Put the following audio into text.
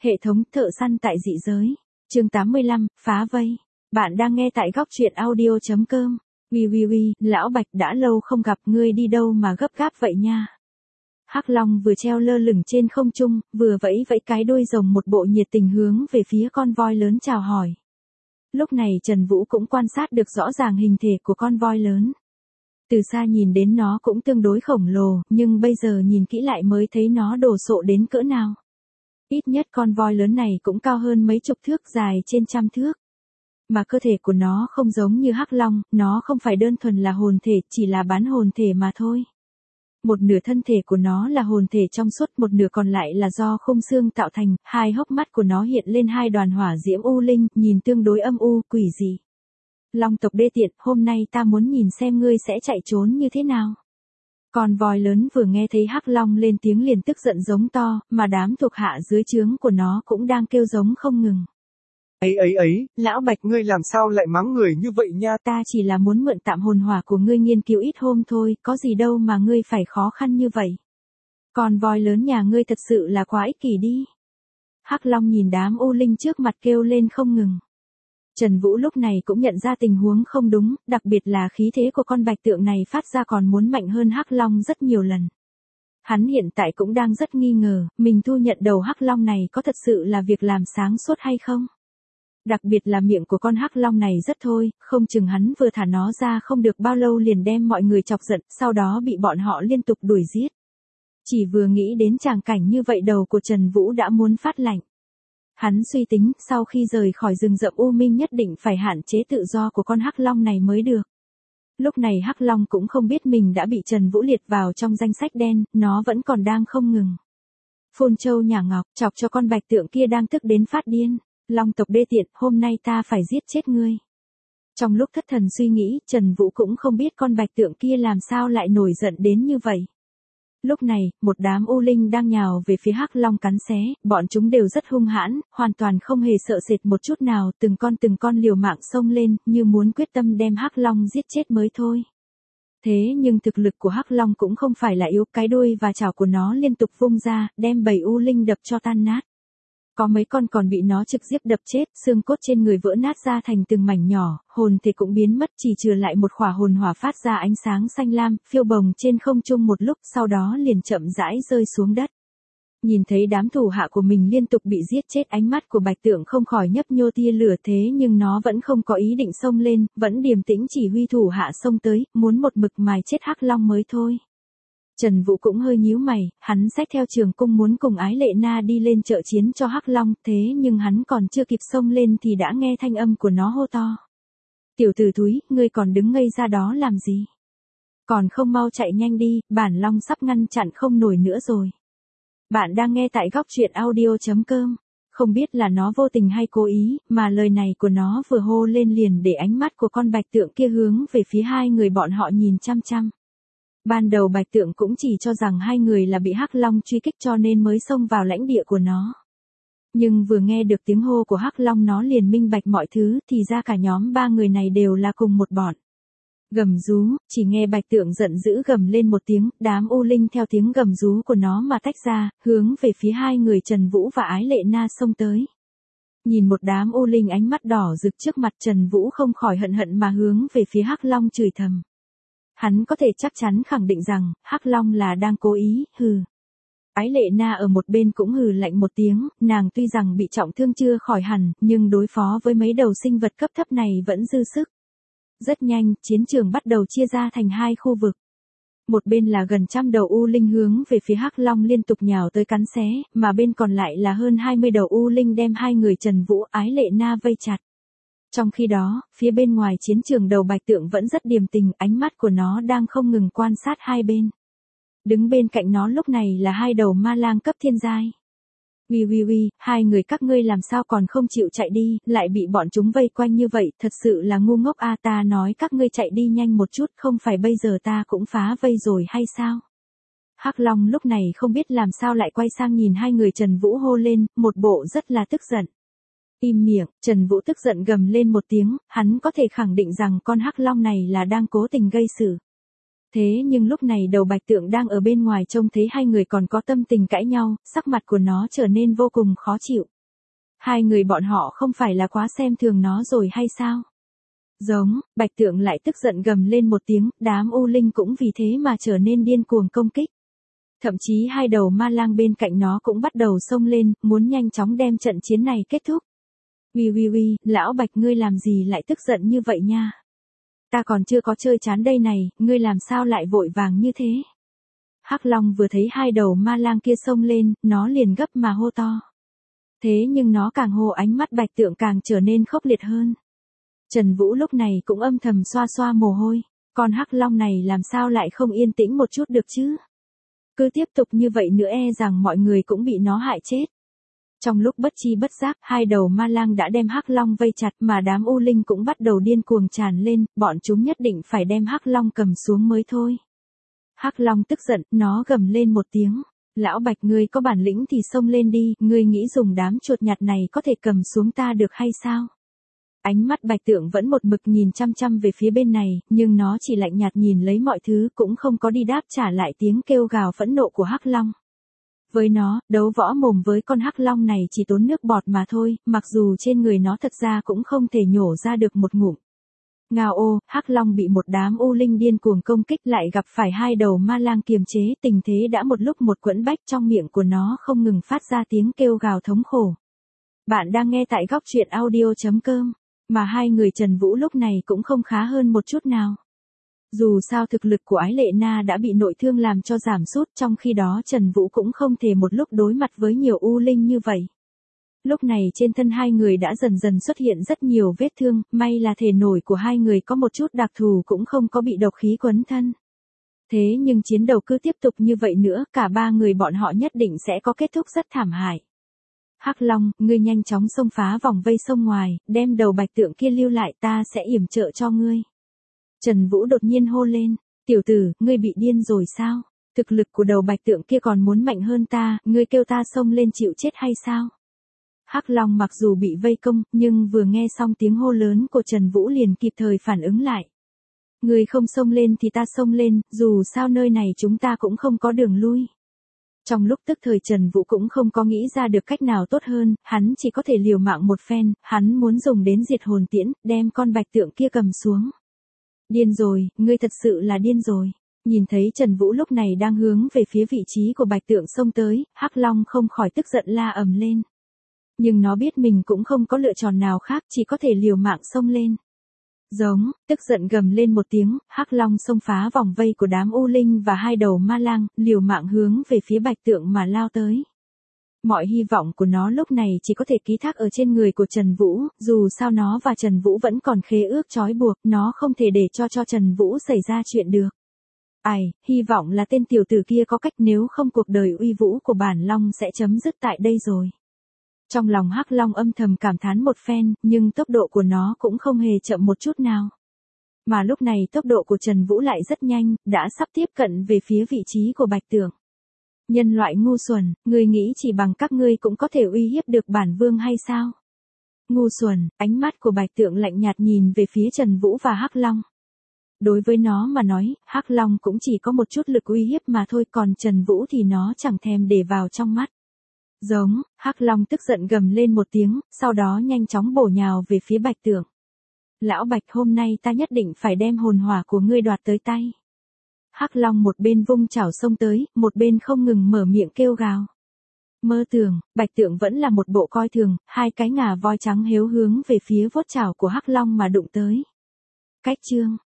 Hệ thống thợ săn tại dị giới. Chương 85, phá vây. Bạn đang nghe tại góc truyện audio.com. Ui, lão Bạch đã lâu không gặp, ngươi đi đâu mà gấp gáp vậy nha. Hắc Long vừa treo lơ lửng trên không trung, vừa vẫy vẫy cái đuôi rồng, một bộ nhiệt tình hướng về phía con voi lớn chào hỏi. Lúc này Trần Vũ cũng quan sát được rõ ràng hình thể của con voi lớn. Từ xa nhìn đến nó cũng tương đối khổng lồ, nhưng bây giờ nhìn kỹ lại mới thấy nó đồ sộ đến cỡ nào. Ít nhất con voi lớn này cũng cao hơn mấy chục thước, dài trên trăm thước. Mà cơ thể của nó không giống như Hắc Long, nó không phải đơn thuần là hồn thể, chỉ là bán hồn thể mà thôi. Một nửa thân thể của nó là hồn thể trong suốt, một nửa còn lại là do khung xương tạo thành, hai hốc mắt của nó hiện lên hai đoàn hỏa diễm u linh, nhìn tương đối âm u, quỷ dị. Long tộc đê tiện, hôm nay ta muốn nhìn xem ngươi sẽ chạy trốn như thế nào. Con voi lớn vừa nghe thấy Hắc Long lên tiếng liền tức giận giống to, mà đám thuộc hạ dưới trướng của nó cũng đang kêu giống không ngừng. Ấy, lão Bạch ngươi làm sao lại mắng người như vậy nha? Ta chỉ là muốn mượn tạm hồn hỏa của ngươi nghiên cứu ít hôm thôi, có gì đâu mà ngươi phải khó khăn như vậy. Con voi lớn nhà ngươi thật sự là quá ích kỷ đi. Hắc Long nhìn đám u linh trước mặt kêu lên không ngừng. Trần Vũ lúc này cũng nhận ra tình huống không đúng, đặc biệt là khí thế của con bạch tượng này phát ra còn muốn mạnh hơn Hắc Long rất nhiều lần. Hắn hiện tại cũng đang rất nghi ngờ, mình thu nhận đầu Hắc Long này có thật sự là việc làm sáng suốt hay không? Đặc biệt là miệng của con Hắc Long này rất thôi, không chừng hắn vừa thả nó ra không được bao lâu liền đem mọi người chọc giận, sau đó bị bọn họ liên tục đuổi giết. Chỉ vừa nghĩ đến tràng cảnh như vậy đầu của Trần Vũ đã muốn phát lạnh. Hắn suy tính, sau khi rời khỏi rừng rậm U Minh nhất định phải hạn chế tự do của con Hắc Long này mới được. Lúc này Hắc Long cũng không biết mình đã bị Trần Vũ liệt vào trong danh sách đen, nó vẫn còn đang không ngừng phun trâu nhả ngọc, chọc cho con bạch tượng kia đang tức đến phát điên. Long tộc đê tiện, hôm nay ta phải giết chết ngươi. Trong lúc thất thần suy nghĩ, Trần Vũ cũng không biết con bạch tượng kia làm sao lại nổi giận đến như vậy. Lúc này, một đám u linh đang nhào về phía Hắc Long cắn xé, bọn chúng đều rất hung hãn, hoàn toàn không hề sợ sệt một chút nào, từng con liều mạng xông lên, như muốn quyết tâm đem Hắc Long giết chết mới thôi. Thế nhưng thực lực của Hắc Long cũng không phải là yếu, cái đuôi và chảo của nó liên tục vung ra, đem bầy u linh đập cho tan nát. Có mấy con còn bị nó trực tiếp đập chết, xương cốt trên người vỡ nát ra thành từng mảnh nhỏ, hồn thể cũng biến mất, chỉ trừ lại một khỏa hồn hỏa phát ra ánh sáng xanh lam, phiêu bồng trên không trung một lúc, sau đó liền chậm rãi rơi xuống đất. Nhìn thấy đám thủ hạ của mình liên tục bị giết chết, ánh mắt của bạch tượng không khỏi nhấp nhô tia lửa, thế nhưng nó vẫn không có ý định xông lên, vẫn điềm tĩnh chỉ huy thủ hạ xông tới, muốn một mực mài chết Hắc Long mới thôi. Trần Vũ cũng hơi nhíu mày, hắn xách theo trường cung muốn cùng Ái Lệ Na đi lên trợ chiến cho Hắc Long, thế nhưng hắn còn chưa kịp xông lên thì đã nghe thanh âm của nó hô to. Tiểu tử thúi, ngươi còn đứng ngây ra đó làm gì? Còn không mau chạy nhanh đi, bản Long sắp ngăn chặn không nổi nữa rồi. Bạn đang nghe tại góc truyện audio.com. Không biết là nó vô tình hay cố ý, mà lời này của nó vừa hô lên liền để ánh mắt của con bạch tượng kia hướng về phía hai người bọn họ nhìn chăm chăm. Ban đầu bạch tượng cũng chỉ cho rằng hai người là bị Hắc Long truy kích cho nên mới xông vào lãnh địa của nó. Nhưng vừa nghe được tiếng hô của Hắc Long nó liền minh bạch mọi thứ, thì ra cả nhóm ba người này đều là cùng một bọn. Gầm rú, chỉ nghe bạch tượng giận dữ gầm lên một tiếng, đám u linh theo tiếng gầm rú của nó mà tách ra, hướng về phía hai người Trần Vũ và Ái Lệ Na xông tới. Nhìn một đám u linh ánh mắt đỏ rực trước mặt, Trần Vũ không khỏi hận mà hướng về phía Hắc Long chửi thầm. Hắn có thể chắc chắn khẳng định rằng, Hắc Long là đang cố ý, hừ. Ái Lệ Na ở một bên cũng hừ lạnh một tiếng, nàng tuy rằng bị trọng thương chưa khỏi hẳn, nhưng đối phó với mấy đầu sinh vật cấp thấp này vẫn dư sức. Rất nhanh, chiến trường bắt đầu chia ra thành hai khu vực. Một bên là gần trăm đầu u linh hướng về phía Hắc Long liên tục nhào tới cắn xé, mà bên còn lại là hơn 20 đầu u linh đem hai người Trần Vũ, Ái Lệ Na vây chặt. Trong khi đó, phía bên ngoài chiến trường đầu bạch tượng vẫn rất điềm tình, ánh mắt của nó đang không ngừng quan sát hai bên. Đứng bên cạnh nó lúc này là hai đầu ma lang cấp thiên giai. Ui, hai người các ngươi làm sao còn không chịu chạy đi, lại bị bọn chúng vây quanh như vậy, thật sự là ngu ngốc a, ta nói các ngươi chạy đi nhanh một chút, không phải bây giờ ta cũng phá vây rồi hay sao? Hắc Long lúc này không biết làm sao lại quay sang nhìn hai người Trần Vũ hô lên, một bộ rất là tức giận. Im miệng, Trần Vũ tức giận gầm lên một tiếng, hắn có thể khẳng định rằng con Hắc Long này là đang cố tình gây sự. Thế nhưng lúc này đầu Bạch Tượng đang ở bên ngoài trông thấy hai người còn có tâm tình cãi nhau, sắc mặt của nó trở nên vô cùng khó chịu. Hai người bọn họ không phải là quá xem thường nó rồi hay sao? Giống, Bạch Tượng lại tức giận gầm lên một tiếng, đám U Linh cũng vì thế mà trở nên điên cuồng công kích. Thậm chí hai đầu ma lang bên cạnh nó cũng bắt đầu xông lên, muốn nhanh chóng đem trận chiến này kết thúc. Uy, lão Bạch ngươi làm gì lại tức giận như vậy nha? Ta còn chưa có chơi chán đây này, ngươi làm sao lại vội vàng như thế? Hắc Long vừa thấy hai đầu ma lang kia xông lên, nó liền gấp mà hô to. Thế nhưng nó càng hô ánh mắt Bạch Tượng càng trở nên khốc liệt hơn. Trần Vũ lúc này cũng âm thầm xoa xoa mồ hôi, con Hắc Long này làm sao lại không yên tĩnh một chút được chứ? Cứ tiếp tục như vậy nữa e rằng mọi người cũng bị nó hại chết. Trong lúc bất chi bất giác, hai đầu ma lang đã đem Hắc Long vây chặt mà đám U Linh cũng bắt đầu điên cuồng tràn lên, bọn chúng nhất định phải đem Hắc Long cầm xuống mới thôi. Hắc Long tức giận, nó gầm lên một tiếng. Lão Bạch ngươi có bản lĩnh thì xông lên đi, ngươi nghĩ dùng đám chuột nhặt này có thể cầm xuống ta được hay sao? Ánh mắt Bạch Tượng vẫn một mực nhìn chăm chăm về phía bên này, nhưng nó chỉ lạnh nhạt nhìn lấy mọi thứ cũng không có đi đáp trả lại tiếng kêu gào phẫn nộ của Hắc Long. Với nó, đấu võ mồm với con Hắc Long này chỉ tốn nước bọt mà thôi, mặc dù trên người nó thật ra cũng không thể nhổ ra được một ngụm. Ngao ô, Hắc Long bị một đám U Linh điên cuồng công kích lại gặp phải hai đầu ma lang kiềm chế, tình thế đã một lúc một quẫn bách, trong miệng của nó không ngừng phát ra tiếng kêu gào thống khổ. Bạn đang nghe tại góc truyện audio.com, mà hai người Trần Vũ lúc này cũng không khá hơn một chút nào. Dù sao thực lực của Ái Lệ Na đã bị nội thương làm cho giảm sút, trong khi đó Trần Vũ cũng không thể một lúc đối mặt với nhiều U Linh như vậy. Lúc này trên thân hai người đã dần dần xuất hiện rất nhiều vết thương, may là thể nổi của hai người có một chút đặc thù cũng không có bị độc khí quấn thân. Thế nhưng chiến đấu cứ tiếp tục như vậy nữa, cả ba người bọn họ nhất định sẽ có kết thúc rất thảm hại. Hắc Long, ngươi nhanh chóng xông phá vòng vây sông ngoài, đem đầu Bạch Tượng kia lưu lại, ta sẽ yểm trợ cho ngươi. Trần Vũ đột nhiên hô lên, tiểu tử, ngươi bị điên rồi sao? Thực lực của đầu Bạch Tượng kia còn muốn mạnh hơn ta, ngươi kêu ta xông lên chịu chết hay sao? Hắc Long mặc dù bị vây công, nhưng vừa nghe xong tiếng hô lớn của Trần Vũ liền kịp thời phản ứng lại. Ngươi không xông lên thì ta xông lên, dù sao nơi này chúng ta cũng không có đường lui. Trong lúc tức thời Trần Vũ cũng không có nghĩ ra được cách nào tốt hơn, hắn chỉ có thể liều mạng một phen, hắn muốn dùng đến diệt hồn tiễn, đem con Bạch Tượng kia cầm xuống. Điên rồi, ngươi thật sự là điên rồi. Nhìn thấy Trần Vũ lúc này đang hướng về phía vị trí của Bạch Tượng xông tới, Hắc Long không khỏi tức giận la ầm lên. Nhưng nó biết mình cũng không có lựa chọn nào khác, chỉ có thể liều mạng xông lên. Giống, tức giận gầm lên một tiếng, Hắc Long xông phá vòng vây của đám U Linh và hai đầu ma lang, liều mạng hướng về phía Bạch Tượng mà lao tới. Mọi hy vọng của nó lúc này chỉ có thể ký thác ở trên người của Trần Vũ, dù sao nó và Trần Vũ vẫn còn khế ước trói buộc, nó không thể để cho Trần Vũ xảy ra chuyện được. Ai, hy vọng là tên tiểu tử kia có cách, nếu không cuộc đời uy vũ của bản Long sẽ chấm dứt tại đây rồi. Trong lòng Hắc Long âm thầm cảm thán một phen, nhưng tốc độ của nó cũng không hề chậm một chút nào. Mà lúc này tốc độ của Trần Vũ lại rất nhanh, đã sắp tiếp cận về phía vị trí của Bạch Tượng. Nhân loại ngu xuẩn, ngươi nghĩ chỉ bằng các ngươi cũng có thể uy hiếp được bản vương hay sao? Ngu xuẩn, ánh mắt của Bạch Tượng lạnh nhạt nhìn về phía Trần Vũ và Hắc Long. Đối với nó mà nói, Hắc Long cũng chỉ có một chút lực uy hiếp mà thôi, còn Trần Vũ thì nó chẳng thèm để vào trong mắt. Giống, Hắc Long tức giận gầm lên một tiếng, sau đó nhanh chóng bổ nhào về phía Bạch Tượng. Lão Bạch, hôm nay ta nhất định phải đem hồn hỏa của ngươi đoạt tới tay. Hắc Long một bên vung chảo xông tới, một bên không ngừng mở miệng kêu gào. Mơ tưởng, Bạch Tượng vẫn là một bộ coi thường, hai cái ngà voi trắng héo hướng về phía vuốt chảo của Hắc Long mà đụng tới. Cách chương